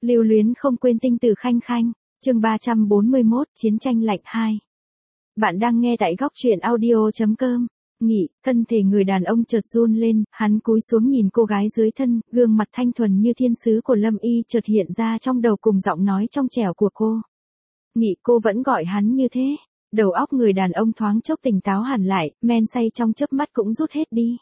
Lưu luyến không quên tinh tử khanh khanh, chương 341, Chiến tranh lạnh 2. Bạn đang nghe tại góc truyện audio.com. Nghị, thân thể người đàn ông chợt run lên, hắn cúi xuống nhìn cô gái dưới thân, gương mặt thanh thuần như thiên sứ của Lâm Y chợt hiện ra trong đầu cùng giọng nói trong trẻo của cô. Nghị, cô vẫn gọi hắn như thế. Đầu óc người đàn ông thoáng chốc tỉnh táo hẳn lại, men say trong chớp mắt cũng rút hết đi.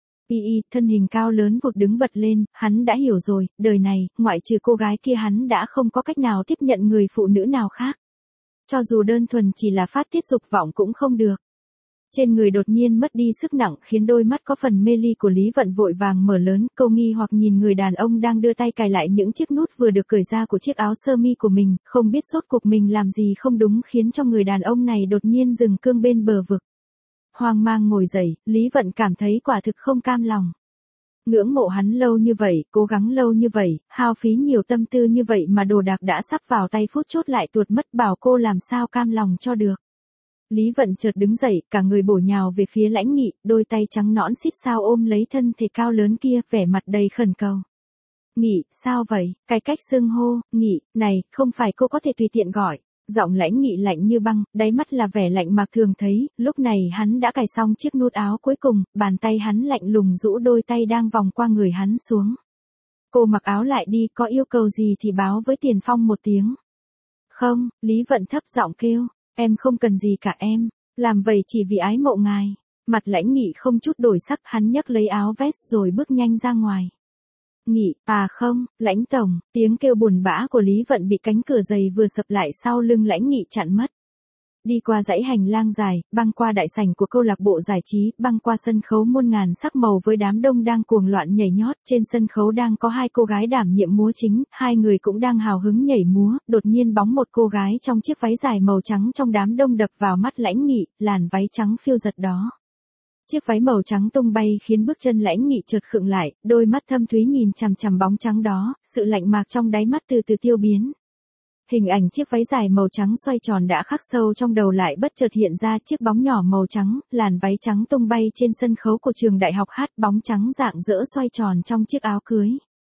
Thân hình cao lớn vụt đứng bật lên, hắn đã hiểu rồi, đời này, ngoại trừ cô gái kia hắn đã không có cách nào tiếp nhận người phụ nữ nào khác. Cho dù đơn thuần chỉ là phát tiết dục vọng cũng không được. Trên người đột nhiên mất đi sức nặng khiến đôi mắt có phần mê ly của Lý Vận vội vàng mở lớn, câu nghi hoặc nhìn người đàn ông đang đưa tay cài lại những chiếc nút vừa được cởi ra của chiếc áo sơ mi của mình, không biết rốt cuộc mình làm gì không đúng khiến cho người đàn ông này đột nhiên dừng cương bên bờ vực. Hoang mang ngồi dậy, Lý Vận cảm thấy quả thực không cam lòng. Ngưỡng mộ hắn lâu như vậy, cố gắng lâu như vậy, hao phí nhiều tâm tư như vậy mà đồ đạc đã sắp vào tay phút chốt lại tuột mất, bảo cô làm sao cam lòng cho được. Lý Vận chợt đứng dậy, cả người bổ nhào về phía Lãnh Nghị, đôi tay trắng nõn xít sao ôm lấy thân thể cao lớn kia, vẻ mặt đầy khẩn cầu. Nghị, sao vậy? Cái cách xưng hô, Nghị, này, không phải cô có thể tùy tiện gọi. Giọng Lãnh Nghị lạnh như băng, đáy mắt là vẻ lạnh mà thường thấy, lúc này hắn đã cài xong chiếc nút áo cuối cùng, bàn tay hắn lạnh lùng rũ đôi tay đang vòng qua người hắn xuống. Cô mặc áo lại đi, có yêu cầu gì thì báo với Tiền Phong một tiếng. Không, Lý Vận thấp giọng kêu, em không cần gì cả em, làm vậy chỉ vì ái mộ ngài. Mặt Lãnh Nghị không chút đổi sắc, hắn nhấc lấy áo vest rồi bước nhanh ra ngoài. Nghị, à không, Lãnh tổng, tiếng kêu buồn bã của Lý Vận bị cánh cửa giày vừa sập lại sau lưng Lãnh Nghị chặn mất. Đi qua dãy hành lang dài, băng qua đại sảnh của câu lạc bộ giải trí, băng qua sân khấu muôn ngàn sắc màu với đám đông đang cuồng loạn nhảy nhót, trên sân khấu đang có hai cô gái đảm nhiệm múa chính, hai người cũng đang hào hứng nhảy múa, đột nhiên bóng một cô gái trong chiếc váy dài màu trắng trong đám đông đập vào mắt Lãnh Nghị, làn váy trắng phiêu giật đó. Chiếc váy màu trắng tung bay khiến bước chân Lãnh Nghị chợt khựng lại, đôi mắt thâm thúy nhìn chằm chằm bóng trắng đó, sự lạnh mạc trong đáy mắt từ từ tiêu biến. Hình ảnh chiếc váy dài màu trắng xoay tròn đã khắc sâu trong đầu lại bất chợt hiện ra chiếc bóng nhỏ màu trắng, làn váy trắng tung bay trên sân khấu của trường đại học hát, bóng trắng rạng rỡ xoay tròn trong chiếc áo cưới.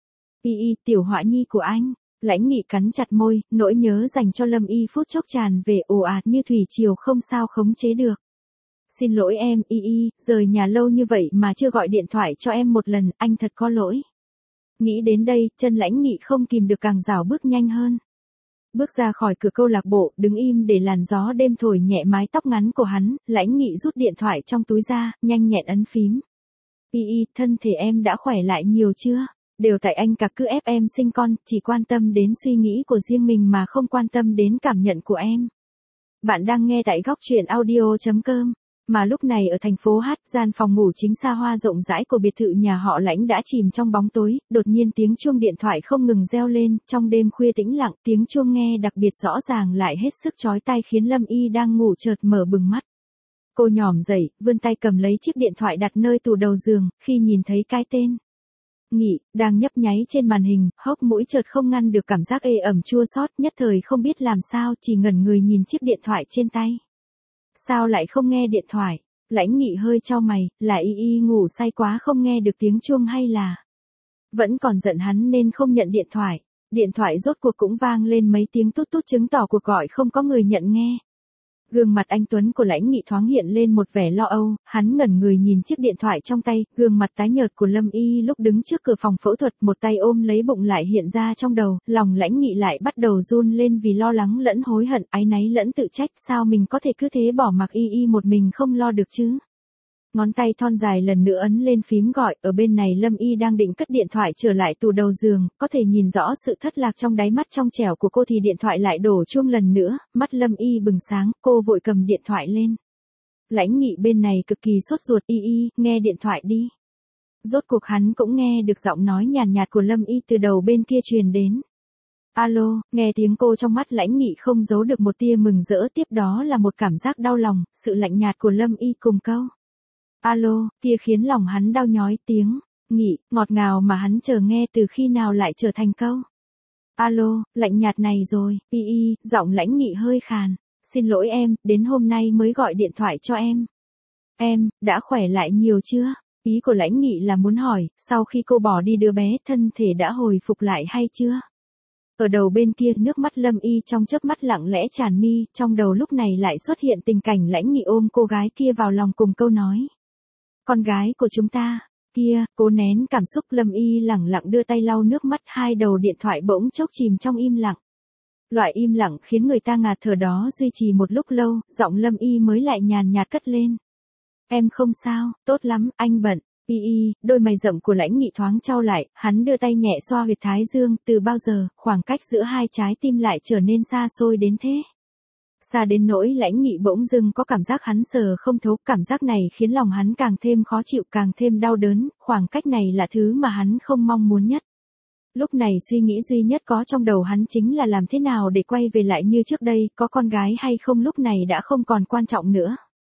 Tiểu họa nhi của anh. Lãnh Nghị cắn chặt môi, nỗi nhớ dành cho Lâm Y phút chốc tràn về ồ ạt như thủy triều không sao khống chế được. Xin lỗi em, rời nhà lâu như vậy mà chưa gọi điện thoại cho em một lần, anh thật có lỗi. Nghĩ đến đây, chân Lãnh Nghị không kìm được càng rảo bước nhanh hơn. Bước ra khỏi cửa câu lạc bộ, đứng im để làn gió đêm thổi nhẹ mái tóc ngắn của hắn, Lãnh Nghị rút điện thoại trong túi ra, nhanh nhẹn ấn phím. Thân thể em đã khỏe lại nhiều chưa? Đều tại anh cả cứ ép em sinh con, chỉ quan tâm đến suy nghĩ của riêng mình mà không quan tâm đến cảm nhận của em. Bạn đang nghe tại góc truyện audio.com. Mà lúc này ở thành phố Hát, gian phòng ngủ chính xa hoa rộng rãi của biệt thự nhà họ Lãnh đã chìm trong bóng tối, đột nhiên tiếng chuông điện thoại không ngừng reo lên, trong đêm khuya tĩnh lặng, tiếng chuông nghe đặc biệt rõ ràng lại hết sức chói tai khiến Lâm Y đang ngủ chợt mở bừng mắt. Cô nhỏm dậy, vươn tay cầm lấy chiếc điện thoại đặt nơi tủ đầu giường, khi nhìn thấy cái tên Nghị đang nhấp nháy trên màn hình, hốc mũi chợt không ngăn được cảm giác ê ẩm chua xót, nhất thời không biết làm sao, chỉ ngẩn người nhìn chiếc điện thoại trên tay. Sao lại không nghe điện thoại? Lãnh Nghị hơi chau mày, là ngủ say quá không nghe được tiếng chuông hay là vẫn còn giận hắn nên không nhận điện thoại. Điện thoại rốt cuộc cũng vang lên mấy tiếng tút tút chứng tỏ cuộc gọi không có người nhận nghe. Gương mặt anh tuấn của Lãnh Nghị thoáng hiện lên một vẻ lo âu, hắn ngẩn người nhìn chiếc điện thoại trong tay, gương mặt tái nhợt của Lâm Y lúc đứng trước cửa phòng phẫu thuật, một tay ôm lấy bụng lại hiện ra trong đầu, lòng Lãnh Nghị lại bắt đầu run lên vì lo lắng lẫn hối hận, áy náy lẫn tự trách, sao mình có thể cứ thế bỏ mặc một mình không lo được chứ? Ngón tay thon dài lần nữa ấn lên phím gọi, ở bên này Lâm Y đang định cất điện thoại trở lại tủ đầu giường, có thể nhìn rõ sự thất lạc trong đáy mắt trong trẻo của cô thì điện thoại lại đổ chuông lần nữa, mắt Lâm Y bừng sáng, cô vội cầm điện thoại lên. Lãnh Nghị bên này cực kỳ sốt ruột, nghe điện thoại đi. Rốt cuộc hắn cũng nghe được giọng nói nhàn nhạt của Lâm Y từ đầu bên kia truyền đến. Alo, nghe tiếng cô trong mắt Lãnh Nghị không giấu được một tia mừng rỡ, tiếp đó là một cảm giác đau lòng, sự lạnh nhạt của Lâm Y cùng câu alo, kia khiến lòng hắn đau nhói, tiếng Nghị, ngọt ngào mà hắn chờ nghe từ khi nào lại trở thành câu alo, lạnh nhạt này rồi, giọng Lãnh Nghị hơi khàn. Xin lỗi em, đến hôm nay mới gọi điện thoại cho em. Em, đã khỏe lại nhiều chưa? Ý của Lãnh Nghị là muốn hỏi, sau khi cô bỏ đi đứa bé, thân thể đã hồi phục lại hay chưa? Ở đầu bên kia nước mắt Lâm Y trong chớp mắt lặng lẽ tràn mi, trong đầu lúc này lại xuất hiện tình cảnh Lãnh Nghị ôm cô gái kia vào lòng cùng câu nói. Con gái của chúng ta, kia, cố nén cảm xúc Lâm Y lẳng lặng đưa tay lau nước mắt, hai đầu điện thoại bỗng chốc chìm trong im lặng. Loại im lặng khiến người ta ngạt thở đó duy trì một lúc lâu, giọng Lâm Y mới lại nhàn nhạt cất lên. Em không sao, tốt lắm, anh bận. Đôi mày rậm của Lãnh Nghị thoáng chau lại, hắn đưa tay nhẹ xoa huyệt thái dương, từ bao giờ, khoảng cách giữa hai trái tim lại trở nên xa xôi đến thế. Xa đến nỗi Lãnh Nghị bỗng dưng có cảm giác hắn sờ không thấu, cảm giác này khiến lòng hắn càng thêm khó chịu, càng thêm đau đớn, khoảng cách này là thứ mà hắn không mong muốn nhất. Lúc này suy nghĩ duy nhất có trong đầu hắn chính là làm thế nào để quay về lại như trước đây, có con gái hay không lúc này đã không còn quan trọng nữa.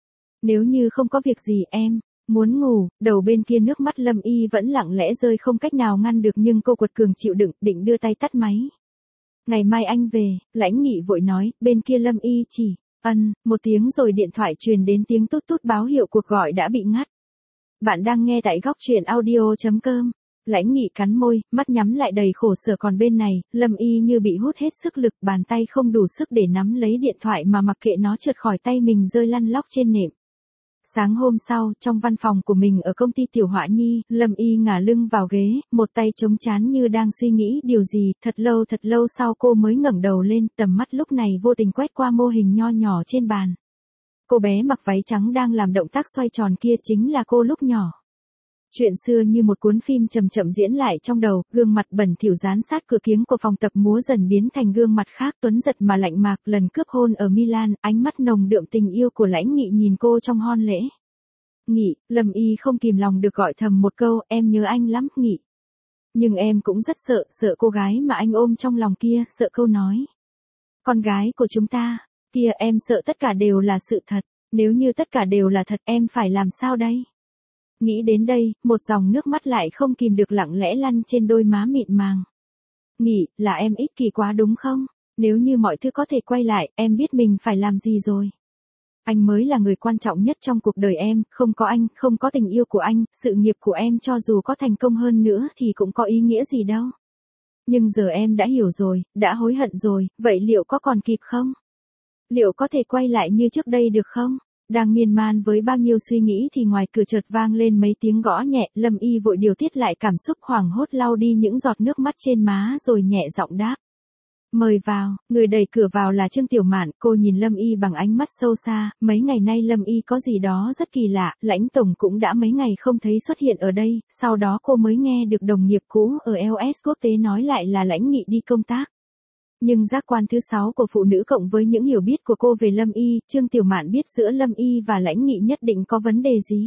Nếu như không có việc gì em muốn ngủ, đầu bên kia nước mắt Lâm Y vẫn lặng lẽ rơi không cách nào ngăn được nhưng cô quật cường chịu đựng, định đưa tay tắt máy. Ngày mai anh về, Lãnh Nghị vội nói, bên kia Lâm Y chỉ, một tiếng rồi điện thoại truyền đến tiếng tút tút báo hiệu cuộc gọi đã bị ngắt. Bạn đang nghe tại góc truyện audio.com. Lãnh Nghị cắn môi, mắt nhắm lại đầy khổ sở, còn bên này, Lâm Y như bị hút hết sức lực, bàn tay không đủ sức để nắm lấy điện thoại mà mặc kệ nó trượt khỏi tay mình rơi lăn lóc trên nệm. Sáng hôm sau, trong văn phòng của mình ở công ty Tiểu Họa Nhi, Lâm Y ngả lưng vào ghế, một tay chống trán như đang suy nghĩ điều gì, thật lâu sau cô mới ngẩng đầu lên, tầm mắt lúc này vô tình quét qua mô hình nho nhỏ trên bàn. Cô bé mặc váy trắng đang làm động tác xoay tròn kia chính là cô lúc nhỏ. Chuyện xưa như một cuốn phim chậm chậm diễn lại trong đầu, gương mặt bẩn thỉu dán sát cửa kiếng của phòng tập múa dần biến thành gương mặt khác tuấn giật mà lạnh mạc, lần cướp hôn ở Milan, ánh mắt nồng đượm tình yêu của Lãnh Nghị nhìn cô trong hôn lễ. Nghị, Lâm Y không kìm lòng được gọi thầm một câu, em nhớ anh lắm, Nghị. Nhưng em cũng rất sợ cô gái mà anh ôm trong lòng kia, sợ câu nói. Con gái của chúng ta, kia em sợ tất cả đều là sự thật, nếu như tất cả đều là thật em phải làm sao đây? Nghĩ đến đây, một dòng nước mắt lại không kìm được lặng lẽ lăn trên đôi má mịn màng. Nghị, là em ích kỷ quá đúng không? Nếu như mọi thứ có thể quay lại, em biết mình phải làm gì rồi. Anh mới là người quan trọng nhất trong cuộc đời em, không có anh, không có tình yêu của anh, sự nghiệp của em cho dù có thành công hơn nữa thì cũng có ý nghĩa gì đâu. Nhưng giờ em đã hiểu rồi, đã hối hận rồi, vậy liệu có còn kịp không? Liệu có thể quay lại như trước đây được không? Đang miên man với bao nhiêu suy nghĩ thì ngoài cửa chợt vang lên mấy tiếng gõ nhẹ, Lâm Y vội điều tiết lại cảm xúc, hoảng hốt lau đi những giọt nước mắt trên má rồi nhẹ giọng đáp. Mời vào, người đẩy cửa vào là Trương Tiểu Mạn, cô nhìn Lâm Y bằng ánh mắt sâu xa, mấy ngày nay Lâm Y có gì đó rất kỳ lạ, Lãnh tổng cũng đã mấy ngày không thấy xuất hiện ở đây, sau đó cô mới nghe được đồng nghiệp cũ ở LS Quốc tế nói lại là Lãnh Nghị đi công tác. Nhưng giác quan thứ 6 của phụ nữ cộng với những hiểu biết của cô về Lâm Y, Trương Tiểu Mạn biết giữa Lâm Y và Lãnh Nghị nhất định có vấn đề gì.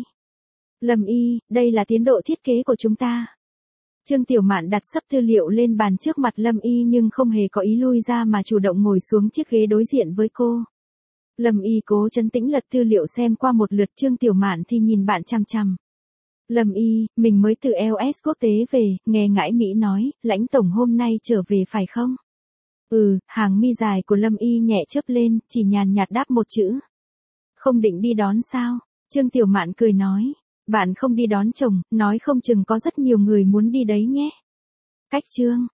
Lâm Y, đây là tiến độ thiết kế của chúng ta. Trương Tiểu Mạn đặt sấp tư liệu lên bàn trước mặt Lâm Y nhưng không hề có ý lui ra mà chủ động ngồi xuống chiếc ghế đối diện với cô. Lâm Y cố trấn tĩnh lật tư liệu xem qua một lượt, Trương Tiểu Mạn thì nhìn bạn chằm chằm. Lâm Y, mình mới từ LS Quốc tế về, nghe ngãi Mỹ nói, Lãnh tổng hôm nay trở về phải không? Hàng mi dài của Lâm Y nhẹ chớp lên, chỉ nhàn nhạt đáp một chữ. Không định đi đón sao? Trương Tiểu Mạn cười nói. Bạn không đi đón chồng, nói không chừng có rất nhiều người muốn đi đấy nhé. Cách Trương,